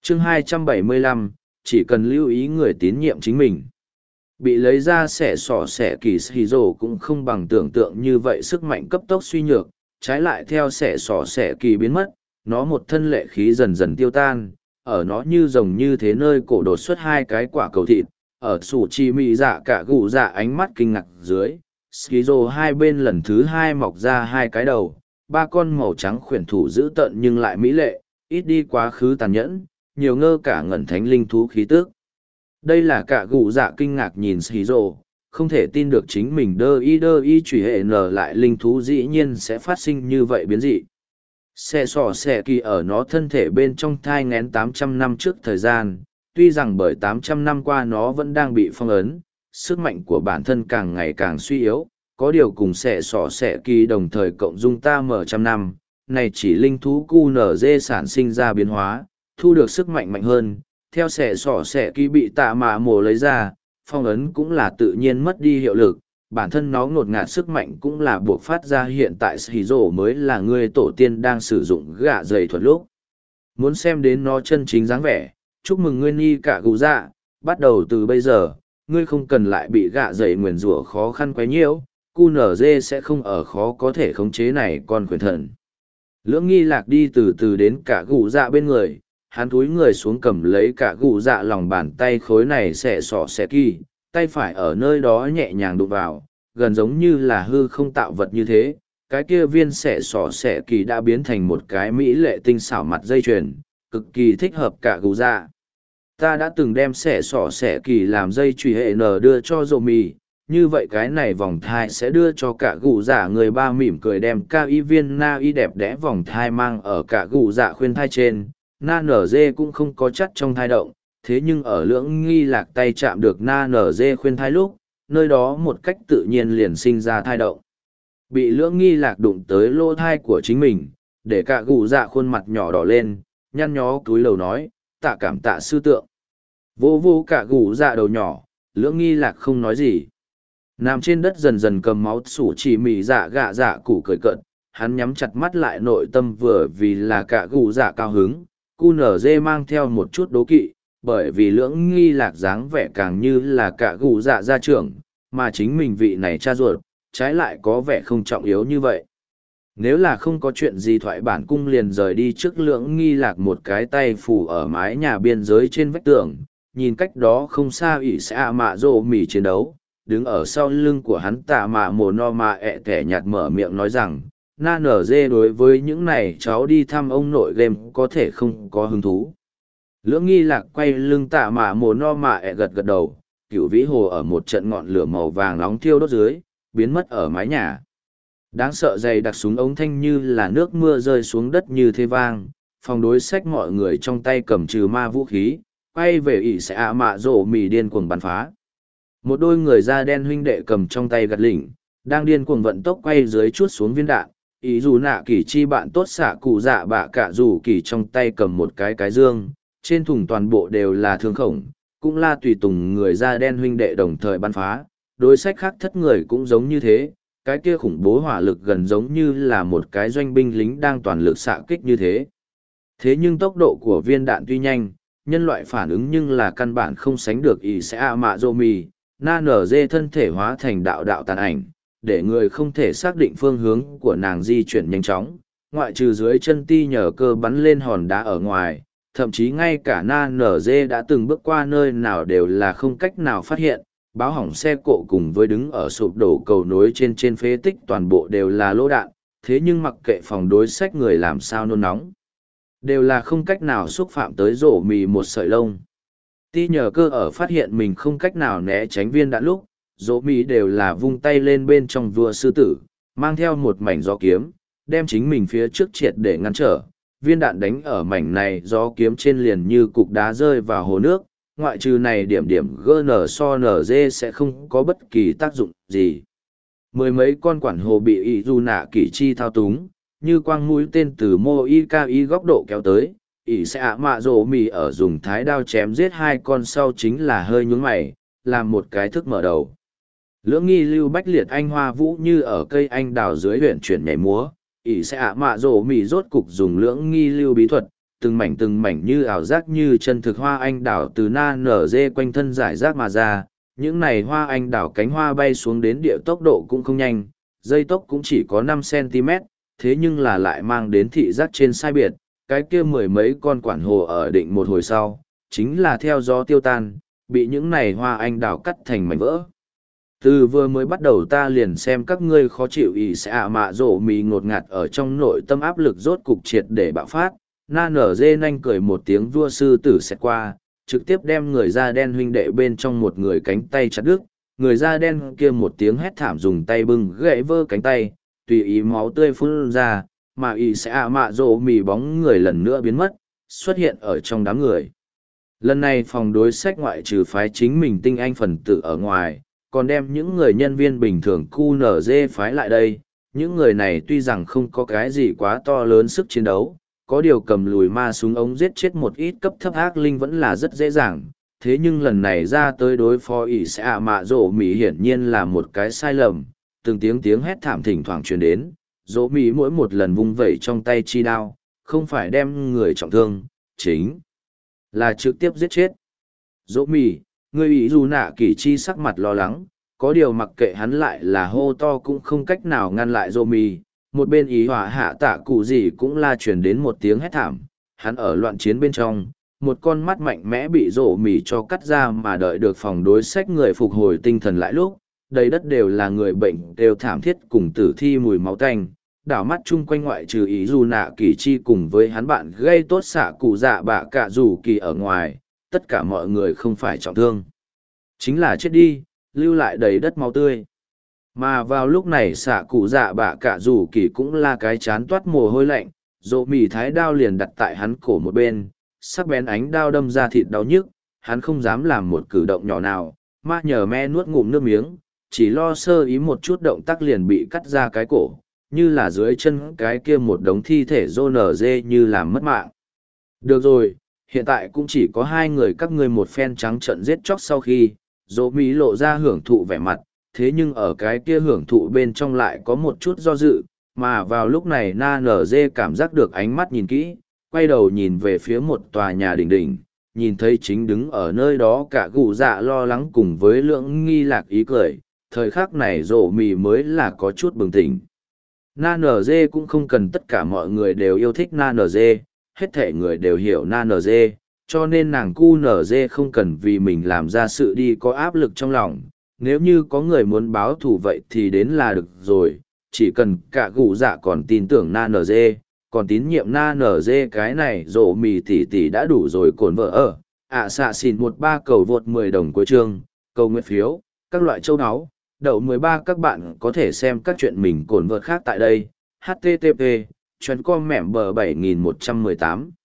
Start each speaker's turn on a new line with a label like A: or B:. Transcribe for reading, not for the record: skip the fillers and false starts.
A: chương 275, chỉ cần lưu ý người tín nhiệm chính mình. Bị lấy ra xẻ sỏ xẻ kỳ Shizuo cũng không bằng tưởng tượng như vậy sức mạnh cấp tốc suy nhược, trái lại theo xẻ sỏ xẻ kỳ biến mất, nó một thân lệ khí dần dần tiêu tan, ở nó như rồng như thế nơi cổ đột xuất hai cái quả cầu thịt, ở sủ chi mị dạ cả gù dạ ánh mắt kinh ngạc dưới, Shizuo hai bên lần thứ hai mọc ra hai cái đầu, ba con màu trắng khuyển thủ dữ tợn nhưng lại mỹ lệ, ít đi quá khứ tàn nhẫn, nhiều ngơ cả ngẩn thánh linh thú khí tước. Đây là cả gù dạ kinh ngạc nhìn Shizuo, không thể tin được chính mình đơ y chủy hệ nở lại linh thú dĩ nhiên sẽ phát sinh như vậy biến dị. Xe sỏ xe kỳ ở nó thân thể bên trong thai ngén 800 năm trước thời gian, tuy rằng bởi 800 năm qua nó vẫn đang bị phong ấn, sức mạnh của bản thân càng ngày càng suy yếu, có điều cùng xe sỏ xe kỳ đồng thời cộng dung ta mở trăm năm, này chỉ linh thú QNZ sản sinh ra biến hóa, thu được sức mạnh mạnh hơn, theo xẻ sỏ xẻ kỳ bị tạ mạ mồ lấy ra, phong ấn cũng là tự nhiên mất đi hiệu lực, bản thân nó ngột ngạt sức mạnh cũng là buộc phát ra hiện tại Shizuo mới là người tổ tiên đang sử dụng gạ dày thuật lúc. Muốn xem đến nó chân chính dáng vẻ, chúc mừng ngươi nhi cả gù dạ, bắt đầu từ bây giờ, ngươi không cần lại bị gạ dày nguyền rủa khó khăn quấy nhiễu, QNZ sẽ không ở khó có thể khống chế này con quyền thần. Lưỡng nghi lạc đi từ từ đến cả gù dạ bên người, hắn túi người xuống cầm lấy cả gù dạ lòng bàn tay khối này xẻ sỏ xẻ kỳ, tay phải ở nơi đó nhẹ nhàng đụng vào, gần giống như là hư không tạo vật như thế. Cái kia viên xẻ sỏ xẻ kỳ đã biến thành một cái mỹ lệ tinh xảo mặt dây chuyền, cực kỳ thích hợp cả gù dạ. Ta đã từng đem xẻ sỏ xẻ kỳ làm dây chùy hệ n đưa cho dô mì, như vậy cái này vòng thai sẽ đưa cho cả gù dạ. Người ba mỉm cười đem cao y viên na y đẹp đẽ vòng thai mang ở cả gù dạ khuyên thai trên. Na nở dê cũng không có chất trong thai động, thế nhưng ở lưỡng nghi lạc tay chạm được na nở dê khuyên thai lúc, nơi đó một cách tự nhiên liền sinh ra thai động. Bị lưỡng nghi lạc đụng tới lỗ thai của chính mình, để cả gù dạ khuôn mặt nhỏ đỏ lên, nhăn nhó cúi đầu nói, tạ cảm tạ sư tượng. Vô vô cả gù dạ đầu nhỏ, lưỡng nghi lạc không nói gì. Nằm trên đất dần dần cầm máu sủ chỉ mì dạ gạ dạ củ cười cợt, hắn nhắm chặt mắt lại nội tâm vừa vì là cả gù dạ cao hứng. QNZ mang theo một chút đố kỵ, bởi vì lưỡng nghi lạc dáng vẻ càng như là cả gù dạ gia trưởng, mà chính mình vị này cha ruột, trái lại có vẻ không trọng yếu như vậy. Nếu là không có chuyện gì thoại bản cung liền rời đi trước lưỡng nghi lạc một cái tay phủ ở mái nhà biên giới trên vách tường, nhìn cách đó không xa ỷ sẽ mạ rộ mỉ chiến đấu, đứng ở sau lưng của hắn tạ mạ mồ no mạ ẹ thẻ nhạt mở miệng nói rằng, na nở dê đối với những này cháu đi thăm ông nội game có thể không có hứng thú. Lưỡng nghi lạc quay lưng tạ mạ mồ no mạ ẹ gật gật đầu, cựu vĩ hồ ở một trận ngọn lửa màu vàng nóng thiêu đốt dưới, biến mất ở mái nhà. Đáng sợ dày đặc súng ống thanh như là nước mưa rơi xuống đất như thế vang, phòng đối sách mọi người trong tay cầm trừ ma vũ khí, quay về ỷ sẽ ạ mạ rổ mì điên cuồng bắn phá. Một đôi người da đen huynh đệ cầm trong tay gạt lỉnh, đang điên cuồng vận tốc quay dưới chuốt xuống viên đạn. Ý dù nạ kỳ chi bạn tốt xạ cụ dạ bạ cả dù kỳ trong tay cầm một cái dương, trên thùng toàn bộ đều là thương khổng, cũng là tùy tùng người da đen huynh đệ đồng thời bắn phá. Đối sách khác thất người cũng giống như thế, cái kia khủng bố hỏa lực gần giống như là một cái doanh binh lính đang toàn lực xạ kích như thế. Thế nhưng tốc độ của viên đạn tuy nhanh, nhân loại phản ứng nhưng là căn bản không sánh được ỷ sẽ ạ mạ rô mì, na nở dê thân thể hóa thành đạo đạo tàn ảnh, để người không thể xác định phương hướng của nàng di chuyển nhanh chóng, ngoại trừ dưới chân ti nhờ cơ bắn lên hòn đá ở ngoài, thậm chí ngay cả na nở dê đã từng bước qua nơi nào đều là không cách nào phát hiện, báo hỏng xe cộ cùng với đứng ở sụp đổ cầu nối trên phế tích toàn bộ đều là lỗ đạn, thế nhưng mặc kệ phòng đối sách người làm sao nôn nóng, đều là không cách nào xúc phạm tới rổ mì một sợi lông. Ti nhờ cơ ở phát hiện mình không cách nào né tránh viên đạn lúc, dỗ mỹ đều là vung tay lên bên trong vua sư tử, mang theo một mảnh gió kiếm, đem chính mình phía trước triệt để ngăn trở. Viên đạn đánh ở mảnh này gió kiếm trên liền như cục đá rơi vào hồ nước, ngoại trừ này điểm GN sẽ không có bất kỳ tác dụng gì. Mười mấy con quản hồ bị ỷ dù nạ kỷ chi thao túng, như quang mũi tên từ mô y ca y góc độ kéo tới. ỷ sẽ ạ mạ rổ mì ở dùng thái đao chém giết hai con sau chính là hơi nhún mày, làm một cái thức mở đầu. Lưỡng nghi lưu bách liệt anh hoa vũ như ở cây anh đào dưới huyện chuyển nhảy múa, ỷ sẽ ạ mạ rổ mì rốt cục dùng lưỡng nghi lưu bí thuật, từng mảnh như ảo giác như chân thực hoa anh đào từ na nở dê quanh thân giải rác mà ra. Những này hoa anh đào cánh hoa bay xuống đến địa tốc độ cũng không nhanh, dây tốc cũng chỉ có 5 cm, thế nhưng là lại mang đến thị giác trên sai biệt, cái kia mười mấy con quản hồ ở định một hồi sau, chính là theo gió tiêu tan, bị những này hoa anh đào cắt thành mảnh vỡ. Từ vừa mới bắt đầu ta liền xem các ngươi khó chịu ý sẽ mạ rổ mì ngột ngạt ở trong nội tâm áp lực rốt cục triệt để bạo phát, na nở dê nanh cười một tiếng vua sư tử xẹt qua, trực tiếp đem người da đen huynh đệ bên trong một người cánh tay chặt đứt, người da đen kia một tiếng hét thảm dùng tay bưng gãy vỡ cánh tay, tùy ý máu tươi phun ra, mà ý sẽ mạ rổ mì bóng người lần nữa biến mất, xuất hiện ở trong đám người. Lần này phòng đối sách ngoại trừ phái chính mình tinh anh phần tử ở ngoài, còn đem những người nhân viên bình thường QNZ phái lại đây. Những người này tuy rằng không có cái gì quá to lớn sức chiến đấu, có điều cầm lùi ma súng ống giết chết một ít cấp thấp ác linh vẫn là rất dễ dàng. Thế nhưng lần này ra tới đối phó ỷ sẽ mạ rổ mì hiển nhiên là một cái sai lầm, từng tiếng hét thảm thỉnh thoảng truyền đến, rổ mì mỗi một lần vung vẩy trong tay chi đao, không phải đem người trọng thương, chính là trực tiếp giết chết. Rổ mì, người ý dù nạ kỷ chi sắc mặt lo lắng, có điều mặc kệ hắn lại là hô to cũng không cách nào ngăn lại rổ mì. Một bên ý hỏa hạ tạ cụ gì cũng la truyền đến một tiếng hét thảm, hắn ở loạn chiến bên trong, một con mắt mạnh mẽ bị rổ mì cho cắt ra mà đợi được phòng đối sách người phục hồi tinh thần lại lúc, đầy đất đều là người bệnh đều thảm thiết cùng tử thi mùi máu tanh, đảo mắt chung quanh ngoại trừ ý dù nạ kỳ chi cùng với hắn bạn gây tốt xạ cụ dạ bạ cả dù kỳ ở ngoài, tất cả mọi người không phải trọng thương. Chính là chết đi, lưu lại đầy đất máu tươi. Mà vào lúc này xạ cụ dạ bạ cả dù kỳ cũng là cái chán toát mồ hôi lạnh, rộ mì thái đao liền đặt tại hắn cổ một bên, sắc bén ánh đao đâm ra thịt đau nhức, hắn không dám làm một cử động nhỏ nào, mà nhờ me nuốt ngụm nước miếng, chỉ lo sơ ý một chút động tác liền bị cắt ra cái cổ, như là dưới chân cái kia một đống thi thể rô nở dê như làm mất mạng. Được rồi, hiện tại cũng chỉ có hai người các ngươi một phen trắng trận giết chóc sau khi, rộ mì lộ ra hưởng thụ vẻ mặt, thế nhưng ở cái kia hưởng thụ bên trong lại có một chút do dự, mà vào lúc này na nở dê cảm giác được ánh mắt nhìn kỹ, quay đầu nhìn về phía một tòa nhà đỉnh đỉnh, nhìn thấy chính đứng ở nơi đó cả gù dạ lo lắng cùng với lưỡng nghi lạc ý cười, thời khắc này rổ mì mới là có chút bừng tỉnh. Na nở dê cũng không cần tất cả mọi người đều yêu thích na nở dê, hết thể người đều hiểu na nở dê, cho nên nàng cu nở dê không cần vì mình làm ra sự đi có áp lực trong lòng. Nếu như có người muốn báo thù vậy thì đến là được rồi, chỉ cần cả gù dạ còn tin tưởng na nở dê, còn tín nhiệm na nở dê cái này rổ mì tỷ tỷ đã đủ rồi cồn vợ ở. Xạ xìn 13 cầu vượt 10 đồng cuối chương, cầu nguyện phiếu, các loại châu áo, đậu 13 các bạn có thể xem các chuyện mình cồn vợt khác tại đây. http://com mẻm bờ 7118